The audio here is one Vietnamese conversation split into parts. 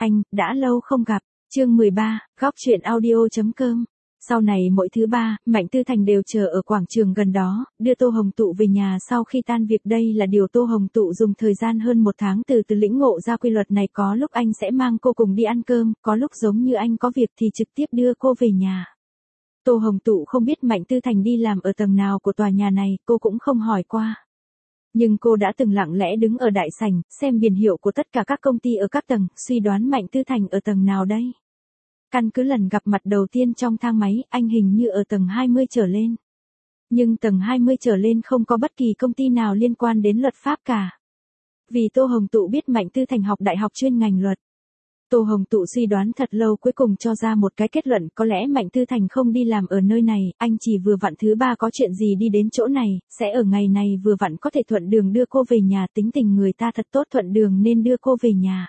Anh, đã lâu không gặp. Chương 13, góc truyện audio.com. Sau này mỗi thứ ba, Mạnh Tư Thành đều chờ ở quảng trường gần đó, đưa Tô Hồng Tụ về nhà sau khi tan việc. Đây là điều Tô Hồng Tụ dùng thời gian hơn một tháng từ lĩnh ngộ ra quy luật này. Có lúc anh sẽ mang cô cùng đi ăn cơm, có lúc giống như anh có việc thì trực tiếp đưa cô về nhà. Tô Hồng Tụ không biết Mạnh Tư Thành đi làm ở tầng nào của tòa nhà này, cô cũng không hỏi qua. Nhưng cô đã từng lặng lẽ đứng ở đại sảnh, xem biển hiệu của tất cả các công ty ở các tầng, suy đoán Mạnh Tư Thành ở tầng nào đây. Căn cứ lần gặp mặt đầu tiên trong thang máy, anh hình như ở tầng 20 trở lên. Nhưng tầng 20 trở lên không có bất kỳ công ty nào liên quan đến luật pháp cả. Vì Tô Hồng Tụ biết Mạnh Tư Thành học đại học chuyên ngành luật. Tô Hồng Tụ suy đoán thật lâu cuối cùng cho ra một cái kết luận, có lẽ Mạnh Tư Thành không đi làm ở nơi này, anh chỉ vừa vặn thứ ba có chuyện gì đi đến chỗ này, sẽ ở ngày này vừa vặn có thể thuận đường đưa cô về nhà. Tính tình người ta thật tốt, thuận đường nên đưa cô về nhà.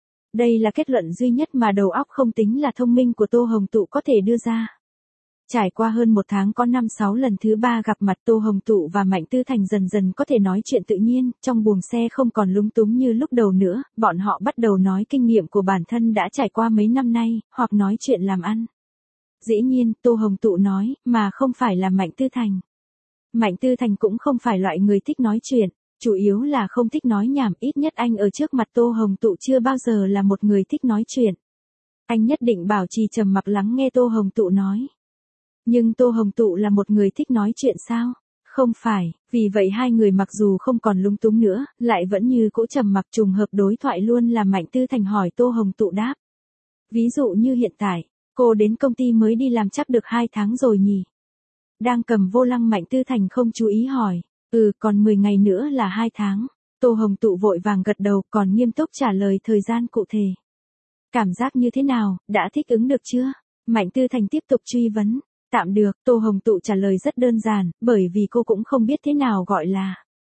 Đây là kết luận duy nhất mà đầu óc không tính là thông minh của Tô Hồng Tụ có thể đưa ra. Trải qua hơn một tháng có 5-6 lần thứ ba gặp mặt, Tô Hồng Tụ và Mạnh Tư Thành dần dần có thể nói chuyện tự nhiên, trong buồng xe không còn lúng túng như lúc đầu nữa, bọn họ bắt đầu nói kinh nghiệm của bản thân đã trải qua mấy năm nay, hoặc nói chuyện làm ăn. Dĩ nhiên, Tô Hồng Tụ nói, mà không phải là Mạnh Tư Thành. Mạnh Tư Thành cũng không phải loại người thích nói chuyện, chủ yếu là không thích nói nhảm, ít nhất anh ở trước mặt Tô Hồng Tụ chưa bao giờ là một người thích nói chuyện. Anh nhất định bảo trì trầm mặc lắng nghe Tô Hồng Tụ nói. Nhưng Tô Hồng Tụ là một người thích nói chuyện sao? Không phải, vì vậy hai người mặc dù không còn lung túng nữa, lại vẫn như cũ trầm mặc. Trùng hợp đối thoại luôn là Mạnh Tư Thành hỏi Tô Hồng Tụ đáp. Ví dụ như hiện tại, cô đến công ty mới đi làm chắc được 2 tháng rồi nhỉ? Đang cầm vô lăng Mạnh Tư Thành không chú ý hỏi. Còn 10 ngày nữa là 2 tháng. Tô Hồng Tụ vội vàng gật đầu, còn nghiêm túc trả lời thời gian cụ thể. Cảm giác như thế nào, đã thích ứng được chưa? Mạnh Tư Thành tiếp tục truy vấn. Tạm được, Tô Hồng Tụ trả lời rất đơn giản, bởi vì cô cũng không biết thế nào gọi là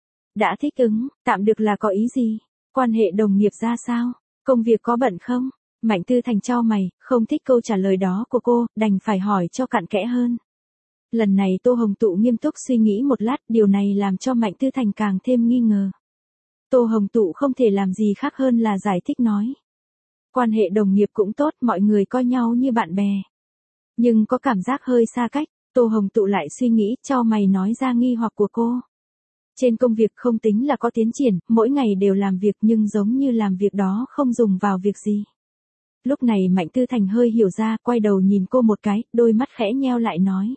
đã thích ứng. Tạm được là có ý gì? Quan hệ đồng nghiệp ra sao? Công việc có bận không? Mạnh Tư Thành chau mày, không thích câu trả lời đó của cô, đành phải hỏi cho cặn kẽ hơn. Lần này Tô Hồng Tụ nghiêm túc suy nghĩ một lát, điều này làm cho Mạnh Tư Thành càng thêm nghi ngờ. Tô Hồng Tụ không thể làm gì khác hơn là giải thích nói. Quan hệ đồng nghiệp cũng tốt, mọi người coi nhau như bạn bè. Nhưng có cảm giác hơi xa cách. Tô Hồng Tụ lại suy nghĩ, chau mày nói ra nghi hoặc của cô. Trên công việc không tính là có tiến triển, mỗi ngày đều làm việc nhưng giống như làm việc đó không dùng vào việc gì. Lúc này Mạnh Tư Thành hơi hiểu ra, quay đầu nhìn cô một cái, đôi mắt khẽ nheo lại nói.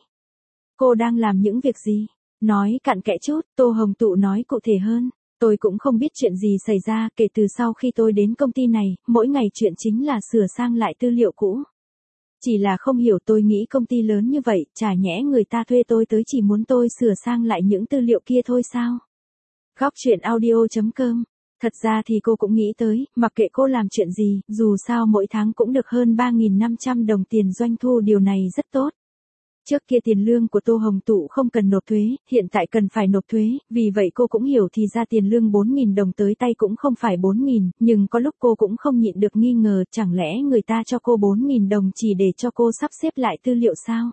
Cô đang làm những việc gì? Nói cặn kẽ chút. Tô Hồng Tụ nói cụ thể hơn. Tôi cũng không biết chuyện gì xảy ra, kể từ sau khi tôi đến công ty này, mỗi ngày chuyện chính là sửa sang lại tư liệu cũ. Chỉ là không hiểu, tôi nghĩ công ty lớn như vậy, chả nhẽ người ta thuê tôi tới chỉ muốn tôi sửa sang lại những tư liệu kia thôi sao? Góc truyện audio.com. Thật ra thì cô cũng nghĩ tới, mặc kệ cô làm chuyện gì, dù sao mỗi tháng cũng được hơn 3.500 đồng tiền doanh thu, điều này rất tốt. Trước kia tiền lương của Tô Hồng Tụ không cần nộp thuế, hiện tại cần phải nộp thuế, vì vậy cô cũng hiểu thì ra tiền lương 4.000 đồng tới tay cũng không phải 4.000, nhưng có lúc cô cũng không nhịn được nghi ngờ, chẳng lẽ người ta cho cô 4.000 đồng chỉ để cho cô sắp xếp lại tư liệu sao?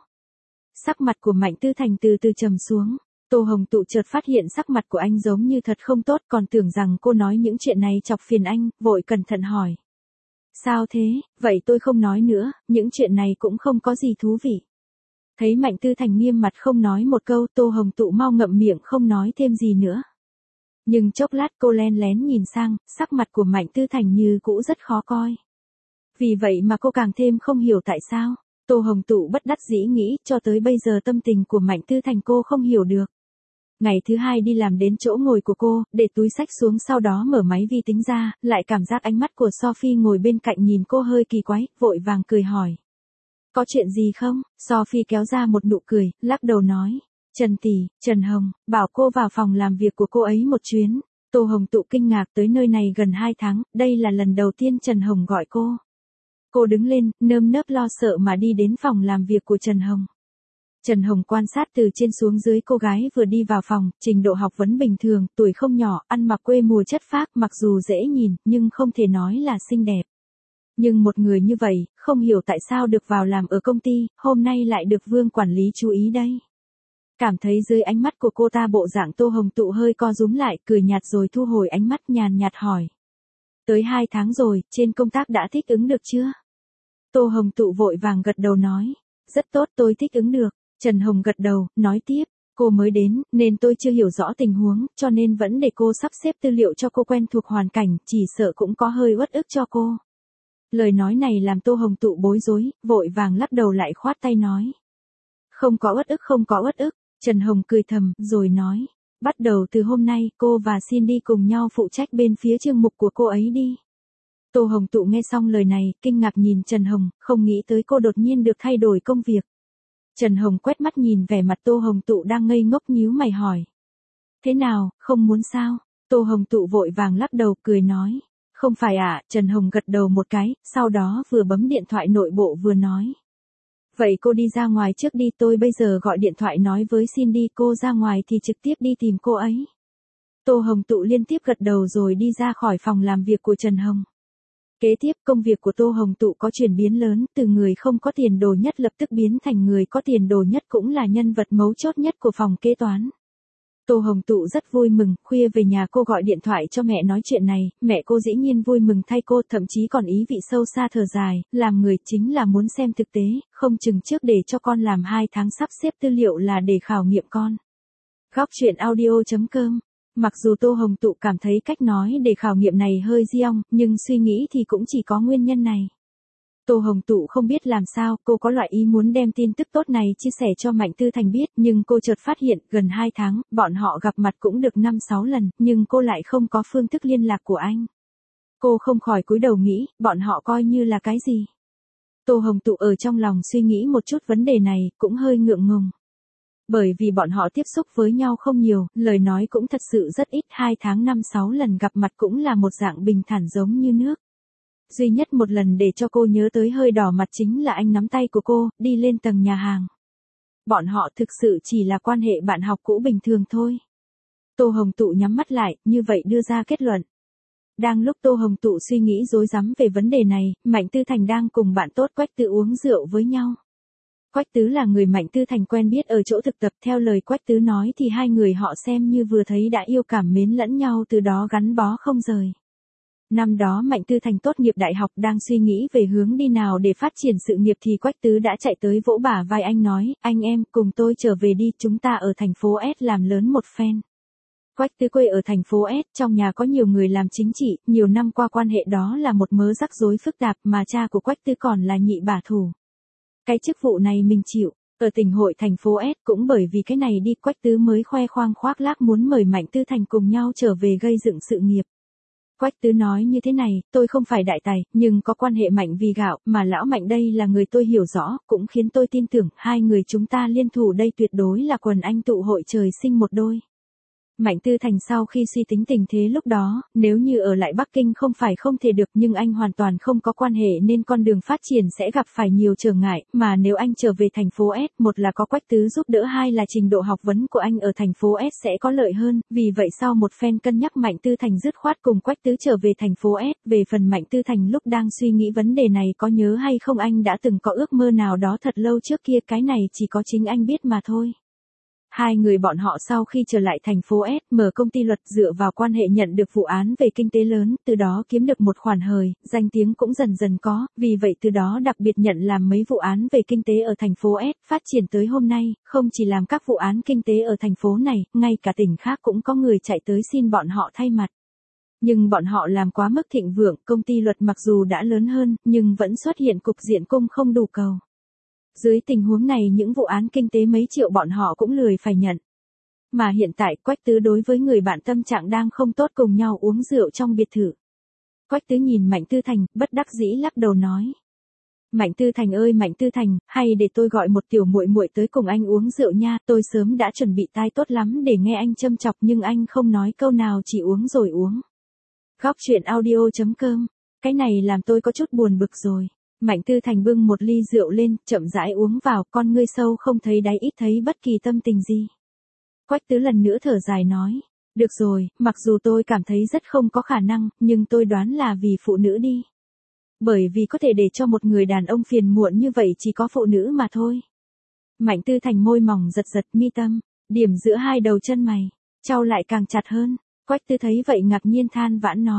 Sắc mặt của Mạnh Tư Thành từ từ trầm xuống. Tô Hồng Tụ chợt phát hiện sắc mặt của anh giống như thật không tốt, còn tưởng rằng cô nói những chuyện này chọc phiền anh, vội cẩn thận hỏi. Sao thế? Vậy tôi không nói nữa, những chuyện này cũng không có gì thú vị. Thấy Mạnh Tư Thành nghiêm mặt không nói một câu, Tô Hồng Tụ mau ngậm miệng không nói thêm gì nữa. Nhưng chốc lát cô len lén nhìn sang, sắc mặt của Mạnh Tư Thành như cũ rất khó coi. Vì vậy mà cô càng thêm không hiểu tại sao. Tô Hồng Tụ bất đắc dĩ nghĩ, cho tới bây giờ tâm tình của Mạnh Tư Thành cô không hiểu được. Ngày thứ hai đi làm đến chỗ ngồi của cô, để túi xách xuống sau đó mở máy vi tính ra, lại cảm giác ánh mắt của Sophie ngồi bên cạnh nhìn cô hơi kỳ quái, vội vàng cười hỏi. Có chuyện gì không? Sophie kéo ra một nụ cười, lắc đầu nói. Trần tỷ, Trần Hồng, bảo cô vào phòng làm việc của cô ấy một chuyến. Tô Hồng Tụ kinh ngạc, tới nơi này gần 2 tháng, đây là lần đầu tiên Trần Hồng gọi cô. Cô đứng lên, nơm nớp lo sợ mà đi đến phòng làm việc của Trần Hồng. Trần Hồng quan sát từ trên xuống dưới cô gái vừa đi vào phòng, trình độ học vấn bình thường, tuổi không nhỏ, ăn mặc quê mùa chất phác, mặc dù dễ nhìn, nhưng không thể nói là xinh đẹp. Nhưng một người như vậy, không hiểu tại sao được vào làm ở công ty, hôm nay lại được Vương quản lý chú ý đây. Cảm thấy dưới ánh mắt của cô ta bộ dạng Tô Hồng Tụ hơi co rúm lại, cười nhạt rồi thu hồi ánh mắt, nhàn nhạt hỏi. Tới 2 tháng rồi, trên công tác đã thích ứng được chưa? Tô Hồng Tụ vội vàng gật đầu nói. Rất tốt, tôi thích ứng được. Trần Hồng gật đầu, nói tiếp. Cô mới đến, nên tôi chưa hiểu rõ tình huống, cho nên vẫn để cô sắp xếp tư liệu cho cô quen thuộc hoàn cảnh, chỉ sợ cũng có hơi uất ức cho cô. Lời nói này làm Tô Hồng Tụ bối rối, vội vàng lắc đầu lại khoát tay nói. Không có uất ức, không có uất ức. Trần Hồng cười thầm, rồi nói. Bắt đầu từ hôm nay, cô và Cindy cùng nhau phụ trách bên phía chương mục của cô ấy đi. Tô Hồng Tụ nghe xong lời này, kinh ngạc nhìn Trần Hồng, không nghĩ tới cô đột nhiên được thay đổi công việc. Trần Hồng quét mắt nhìn vẻ mặt Tô Hồng Tụ đang ngây ngốc nhíu mày hỏi. Thế nào, không muốn sao? Tô Hồng Tụ vội vàng lắc đầu cười nói. Không phải ạ, Trần Hồng gật đầu một cái, sau đó vừa bấm điện thoại nội bộ vừa nói. Vậy cô đi ra ngoài trước đi, tôi bây giờ gọi điện thoại nói với Cindy, cô ra ngoài thì trực tiếp đi tìm cô ấy. Tô Hồng Tụ liên tiếp gật đầu rồi đi ra khỏi phòng làm việc của Trần Hồng. Kế tiếp công việc của Tô Hồng Tụ có chuyển biến lớn, từ người không có tiền đồ nhất lập tức biến thành người có tiền đồ nhất, cũng là nhân vật mấu chốt nhất của phòng kế toán. Tô Hồng Tụ rất vui mừng, khuya về nhà cô gọi điện thoại cho mẹ nói chuyện này, mẹ cô dĩ nhiên vui mừng thay cô, thậm chí còn ý vị sâu xa thở dài, làm người chính là muốn xem thực tế, không chừng trước để cho con làm 2 tháng sắp xếp tư liệu là để khảo nghiệm con. Góc truyện audio.com. Mặc dù Tô Hồng Tụ cảm thấy cách nói để khảo nghiệm này hơi diong, nhưng suy nghĩ thì cũng chỉ có nguyên nhân này. Tô Hồng Tụ không biết làm sao, cô có loại ý muốn đem tin tức tốt này chia sẻ cho Mạnh Tư Thành biết, nhưng cô chợt phát hiện, gần 2 tháng, bọn họ gặp mặt cũng được 5-6 lần, nhưng cô lại không có phương thức liên lạc của anh. Cô không khỏi cúi đầu nghĩ, bọn họ coi như là cái gì? Tô Hồng Tụ ở trong lòng suy nghĩ một chút vấn đề này, cũng hơi ngượng ngùng. Bởi vì bọn họ tiếp xúc với nhau không nhiều, lời nói cũng thật sự rất ít, 2 tháng 5-6 lần gặp mặt cũng là một dạng bình thản giống như nước. Duy nhất một lần để cho cô nhớ tới hơi đỏ mặt chính là anh nắm tay của cô, đi lên tầng nhà hàng. Bọn họ thực sự chỉ là quan hệ bạn học cũ bình thường thôi. Tô Hồng Tụ nhắm mắt lại, như vậy đưa ra kết luận. Đang lúc Tô Hồng Tụ suy nghĩ rối rắm về vấn đề này, Mạnh Tư Thành đang cùng bạn tốt Quách Tứ uống rượu với nhau. Quách Tứ là người Mạnh Tư Thành quen biết ở chỗ thực tập, theo lời Quách Tứ nói thì hai người họ xem như vừa thấy đã yêu cảm mến lẫn nhau, từ đó gắn bó không rời. Năm đó Mạnh Tư Thành tốt nghiệp đại học, đang suy nghĩ về hướng đi nào để phát triển sự nghiệp thì Quách Tứ đã chạy tới vỗ bả vai anh nói, anh em, cùng tôi trở về đi, chúng ta ở thành phố S làm lớn một phen. Quách Tứ quê ở thành phố S, trong nhà có nhiều người làm chính trị, nhiều năm qua quan hệ đó là một mớ rắc rối phức tạp, mà cha của Quách Tứ còn là nhị bả thủ. Cái chức vụ này mình chịu. Ở tỉnh hội thành phố S, cũng bởi vì cái này đi, Quách Tứ mới khoe khoang khoác lác muốn mời Mạnh Tư Thành cùng nhau trở về gây dựng sự nghiệp. Quách Tứ nói như thế này, tôi không phải đại tài, nhưng có quan hệ Mạnh vì gạo, mà lão Mạnh đây là người tôi hiểu rõ, cũng khiến tôi tin tưởng, hai người chúng ta liên thủ đây tuyệt đối là quần anh tụ hội trời sinh một đôi. Mạnh Tư Thành sau khi suy tính tình thế lúc đó, nếu như ở lại Bắc Kinh không phải không thể được, nhưng anh hoàn toàn không có quan hệ nên con đường phát triển sẽ gặp phải nhiều trở ngại, mà nếu anh trở về thành phố S, một là có Quách Tứ giúp đỡ, hai là trình độ học vấn của anh ở thành phố S sẽ có lợi hơn, vì vậy sau một phen cân nhắc Mạnh Tư Thành dứt khoát cùng Quách Tứ trở về thành phố S. Về phần Mạnh Tư Thành lúc đang suy nghĩ vấn đề này có nhớ hay không, anh đã từng có ước mơ nào đó thật lâu trước kia, cái này chỉ có chính anh biết mà thôi. Hai người bọn họ sau khi trở lại thành phố S, mở công ty luật, dựa vào quan hệ nhận được vụ án về kinh tế lớn, từ đó kiếm được một khoản hời, danh tiếng cũng dần dần có, vì vậy từ đó đặc biệt nhận làm mấy vụ án về kinh tế ở thành phố S, phát triển tới hôm nay, không chỉ làm các vụ án kinh tế ở thành phố này, ngay cả tỉnh khác cũng có người chạy tới xin bọn họ thay mặt. Nhưng bọn họ làm quá mức thịnh vượng, công ty luật mặc dù đã lớn hơn, nhưng vẫn xuất hiện cục diện cung không đủ cầu. Dưới tình huống này những vụ án kinh tế mấy triệu bọn họ cũng lười phải nhận. Mà hiện tại Quách Tứ đối với người bạn tâm trạng đang không tốt, cùng nhau uống rượu trong biệt thự. Quách Tứ nhìn Mạnh Tư Thành, bất đắc dĩ lắc đầu nói. Mạnh Tư Thành ơi Mạnh Tư Thành, hay để tôi gọi một tiểu muội muội tới cùng anh uống rượu nha, tôi sớm đã chuẩn bị tai tốt lắm để nghe anh châm chọc nhưng anh không nói câu nào, chỉ uống rồi uống. Góc truyện audio.com, cái này làm tôi có chút buồn bực rồi. Mạnh Tư Thành bưng một ly rượu lên, chậm rãi uống vào, con ngươi sâu không thấy đáy, ít thấy bất kỳ tâm tình gì. Quách Tứ lần nữa thở dài nói, được rồi, mặc dù tôi cảm thấy rất không có khả năng, nhưng tôi đoán là vì phụ nữ đi. Bởi vì có thể để cho một người đàn ông phiền muộn như vậy chỉ có phụ nữ mà thôi. Mạnh Tư Thành môi mỏng giật giật mi tâm, điểm giữa hai đầu chân mày, chau lại càng chặt hơn. Quách Tứ thấy vậy ngạc nhiên than vãn nói,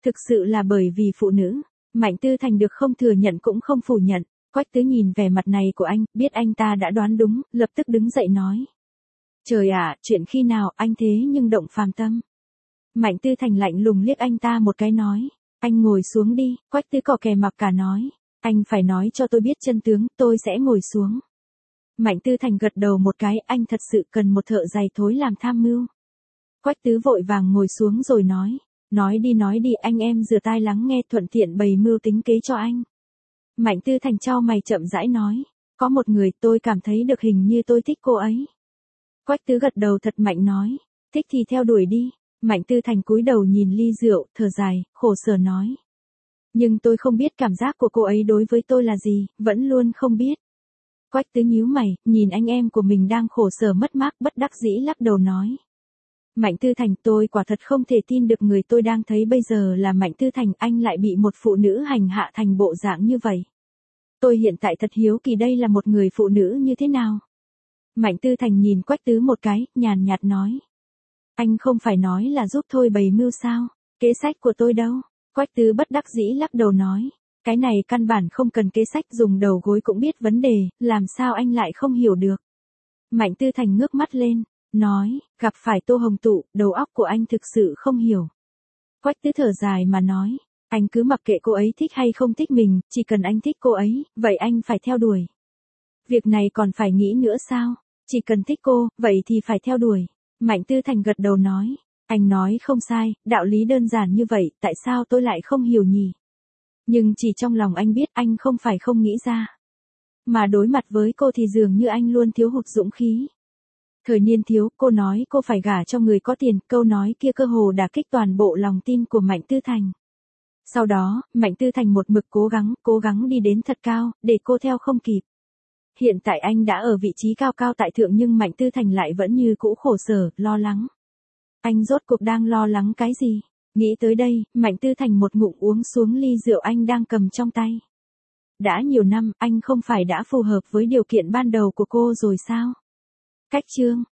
Thực sự là bởi vì phụ nữ. Mạnh Tư Thành được không thừa nhận cũng không phủ nhận. Quách Tứ nhìn vẻ mặt này của anh, biết anh ta đã đoán đúng, lập tức đứng dậy nói. Trời ạ, chuyện khi nào anh thế nhưng động phàm tâm. Mạnh Tư Thành lạnh lùng liếc anh ta một cái nói. Anh ngồi xuống đi, Quách Tứ cò kè mặc cả nói. Anh phải nói cho tôi biết chân tướng, tôi sẽ ngồi xuống. Mạnh Tư Thành gật đầu một cái, anh thật sự cần một thợ giày thối làm tham mưu. Quách Tứ vội vàng ngồi xuống rồi nói. Nói đi anh em rửa tai lắng nghe thuận tiện bày mưu tính kế cho anh. Mạnh Tư Thành chau mày chậm rãi nói. Có một người tôi cảm thấy được hình như tôi thích cô ấy. Quách Tứ gật đầu thật mạnh nói. Thích thì theo đuổi đi. Mạnh Tư Thành cúi đầu nhìn ly rượu, thở dài, khổ sở nói. Nhưng tôi không biết cảm giác của cô ấy đối với tôi là gì, vẫn luôn không biết. Quách Tứ nhíu mày, nhìn anh em của mình đang khổ sở mất mát bất đắc dĩ lắc đầu nói. Mạnh Tư Thành, tôi quả thật không thể tin được người tôi đang thấy bây giờ là Mạnh Tư Thành, anh lại bị một phụ nữ hành hạ thành bộ dạng như vậy. Tôi hiện tại thật hiếu kỳ đây là một người phụ nữ như thế nào. Mạnh Tư Thành nhìn Quách Tứ một cái, nhàn nhạt nói. Anh không phải nói là giúp tôi bày mưu sao, kế sách của tôi đâu. Quách Tứ bất đắc dĩ lắc đầu nói. Cái này căn bản không cần kế sách, dùng đầu gối cũng biết vấn đề, làm sao anh lại không hiểu được. Mạnh Tư Thành ngước mắt lên, nói, gặp phải Tô Hồng Tụ, đầu óc của anh thực sự không hiểu. Quách Tứ thở dài mà nói, anh cứ mặc kệ cô ấy thích hay không thích mình, chỉ cần anh thích cô ấy, vậy anh phải theo đuổi. Việc này còn phải nghĩ nữa sao, chỉ cần thích cô, vậy thì phải theo đuổi. Mạnh Tư Thành gật đầu nói, anh nói không sai, đạo lý đơn giản như vậy, tại sao tôi lại không hiểu nhỉ? Nhưng chỉ trong lòng anh biết anh không phải không nghĩ ra. Mà đối mặt với cô thì dường như anh luôn thiếu hụt dũng khí. Thời niên thiếu, cô nói cô phải gả cho người có tiền, câu nói kia cơ hồ đả kích toàn bộ lòng tin của Mạnh Tư Thành. Sau đó, Mạnh Tư Thành một mực cố gắng đi đến thật cao, để cô theo không kịp. Hiện tại anh đã ở vị trí cao cao tại thượng nhưng Mạnh Tư Thành lại vẫn như cũ khổ sở, lo lắng. Anh rốt cuộc đang lo lắng cái gì? Nghĩ tới đây, Mạnh Tư Thành một ngụm uống xuống ly rượu anh đang cầm trong tay. Đã nhiều năm, anh không phải đã phù hợp với điều kiện ban đầu của cô rồi sao? Cách chương